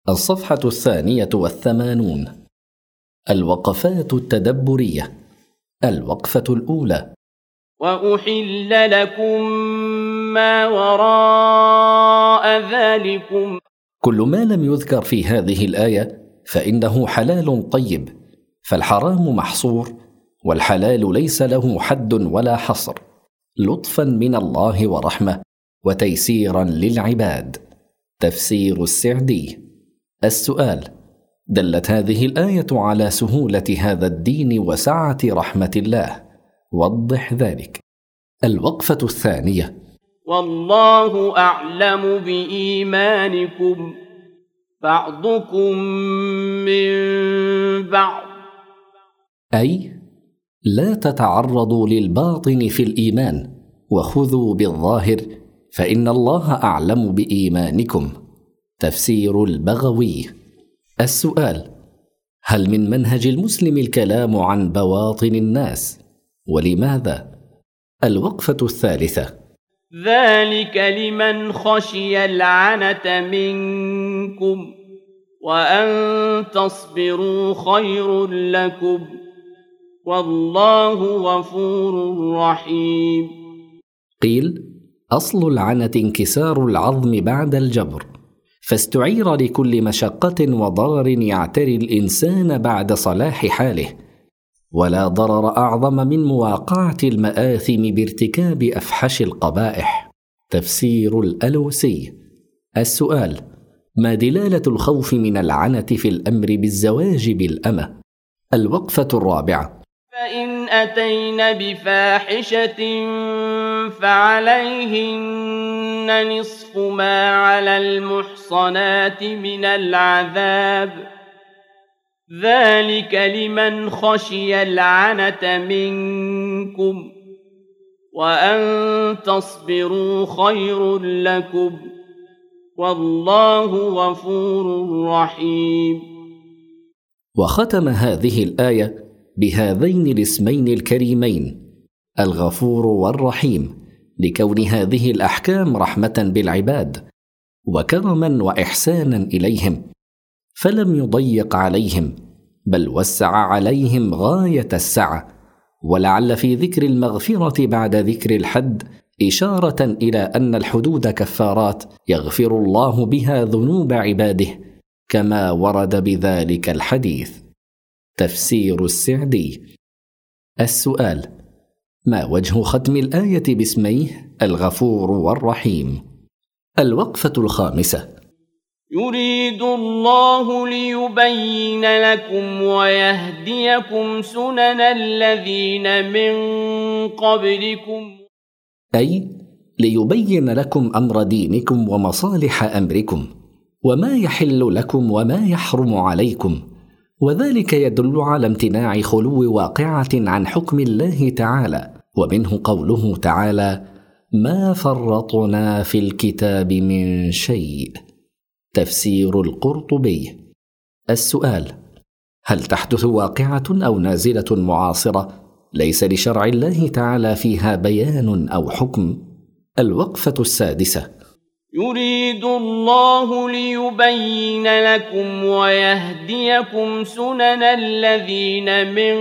الصفحة 82. الوقفات التدبرية. الوقفة الأولى: وأحل لكم ما وراء ذلكم. كل ما لم يذكر في هذه الآية فإنه حلال طيب، فالحرام محصور والحلال ليس له حد ولا حصر، لطفا من الله ورحمة وتيسيرا للعباد. تفسير السعدي. السؤال: دلت هذه الآية على سهولة هذا الدين وسعة رحمة الله، وضح ذلك. الوقفة الثانية: والله أعلم بإيمانكم، بعضكم من بعض. أي لا تتعرضوا للباطن في الإيمان، وخذوا بالظاهر، فإن الله أعلم بإيمانكم. تفسير البغوي. السؤال: هل من منهج المسلم الكلام عن بواطن الناس؟ ولماذا؟ الوقفة الثالثة: ذلك لمن خشي العنة منكم، وأن تصبروا خير لكم، والله غفور رحيم. قيل: أصل العنة انكسار العظم بعد الجبر، فاستعير لكل مشقة وضرر يعتري الإنسان بعد صلاح حاله، ولا ضرر أعظم من مواقعة المآثم بارتكاب أفحش القبائح. تفسير الألوسي. السؤال: ما دلالة الخوف من العنة في الأمر بالزواج بالأمة؟ الوقفة الرابعة: فإن أتين بفاحشة فعليهن نصف ما على المحصنات من العذاب، ذلك لمن خشي العنة منكم، وأن تصبروا خير لكم، والله غفور رحيم. وختم هذه الآية بهذين الاسمين الكريمين: الغفور والرحيم، لكون هذه الأحكام رحمة بالعباد وكرما وإحسانا إليهم، فلم يضيق عليهم بل وسع عليهم غاية السعة. ولعل في ذكر المغفرة بعد ذكر الحد إشارة إلى أن الحدود كفارات يغفر الله بها ذنوب عباده، كما ورد بذلك الحديث. تفسير السعدي. السؤال: ما وجه ختم الآية باسميه الغفور والرحيم؟ الوقفة الخامسة: يريد الله ليبين لكم ويهديكم سنن الذين من قبلكم، أي ليبين لكم أمر دينكم ومصالح أمركم، وما يحل لكم وما يحرم عليكم، وذلك يدل على امتناع خلو واقعة عن حكم الله تعالى، ومنه قوله تعالى: ما فرطنا في الكتاب من شيء. تفسير القرطبي. السؤال: هل تحدث واقعة أو نازلة معاصرة ليس لشرع الله تعالى فيها بيان أو حكم؟ الوقفة السادسة: يريد الله ليبين لكم ويهديكم سنن الذين من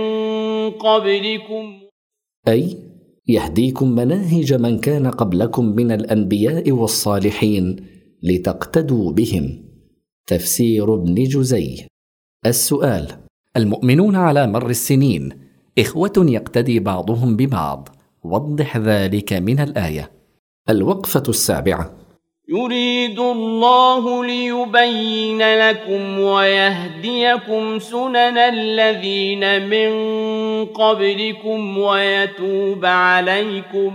قبلكم، أي يهديكم مناهج من كان قبلكم من الأنبياء والصالحين لتقتدوا بهم. تفسير ابن جزي. السؤال: المؤمنون على مر السنين إخوة يقتدي بعضهم ببعض، وضح ذلك من الآية. الوقفة السابعة: يريد الله ليبين لكم ويهديكم سنن الذين من قبلكم ويتوب عليكم،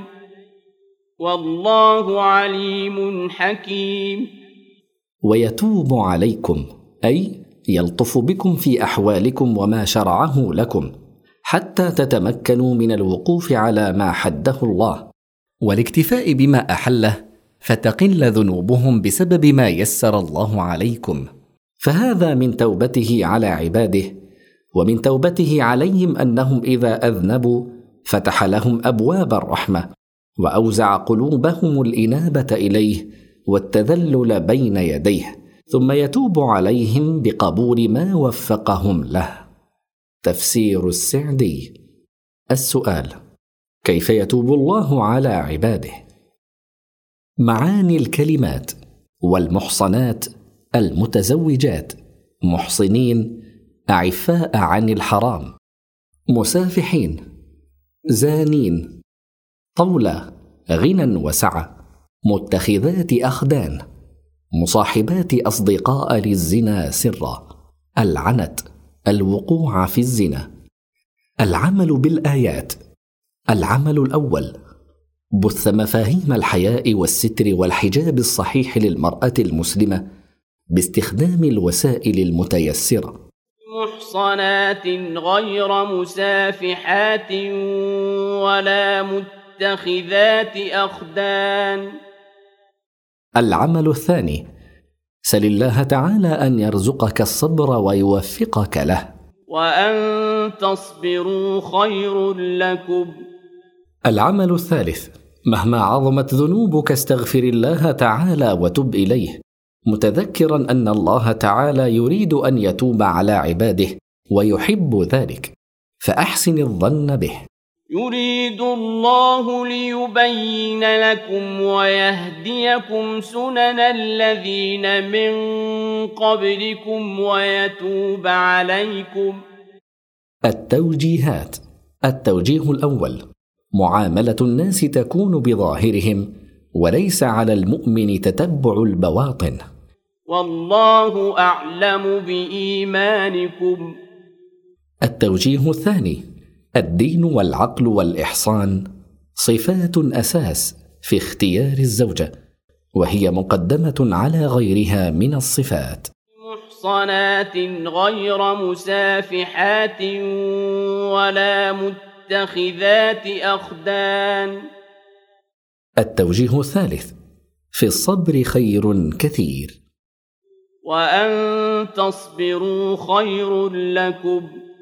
والله عليم حكيم. ويتوب عليكم أي يلطف بكم في أحوالكم وما شرعه لكم، حتى تتمكنوا من الوقوف على ما حده الله والاكتفاء بما أحله، فتقل ذنوبهم بسبب ما يسر الله عليكم. فهذا من توبته على عباده، ومن توبته عليهم أنهم إذا أذنبوا فتح لهم أبواب الرحمة، وأوزع قلوبهم الإنابة إليه والتذلل بين يديه، ثم يتوب عليهم بقبول ما وفقهم له. تفسير السعدي. السؤال: كيف يتوب الله على عباده؟ معاني الكلمات: والمحصنات المتزوجات، محصنين أعفاء عن الحرام، مسافحين، زانين، طولة غنى وسعة، متخذات أخدان، مصاحبات أصدقاء للزنا سرا، العنت، الوقوع في الزنا. العمل بالآيات: العمل الأول: بث مفاهيم الحياء والستر والحجاب الصحيح للمرأة المسلمة باستخدام الوسائل المتيسرة. محصنات غير مسافحات ولا متخذات أخدان. العمل الثاني: سل الله تعالى أن يرزقك الصبر ويوفقك له. وأن تصبروا خير لكم. العمل الثالث: مهما عظمت ذنوبك استغفر الله تعالى وتب إليه، متذكرا أن الله تعالى يريد أن يتوب على عباده ويحب ذلك، فأحسن الظن به. يريد الله ليبين لكم ويهديكم سنن الذين من قبلكم ويتوب عليكم. التوجيهات. التوجيه الأول: معاملة الناس تكون بظاهرهم، وليس على المؤمن تتبع البواطن. والله أعلم بإيمانكم. التوجيه الثاني: الدين والعقل والإحصان صفات أساس في اختيار الزوجة، وهي مقدمة على غيرها من الصفات. محصنات غير مسافحات ولا متخذات أخدان. التوجيه الثالث: في الصبر خير كثير. وأن تصبروا خير لكم.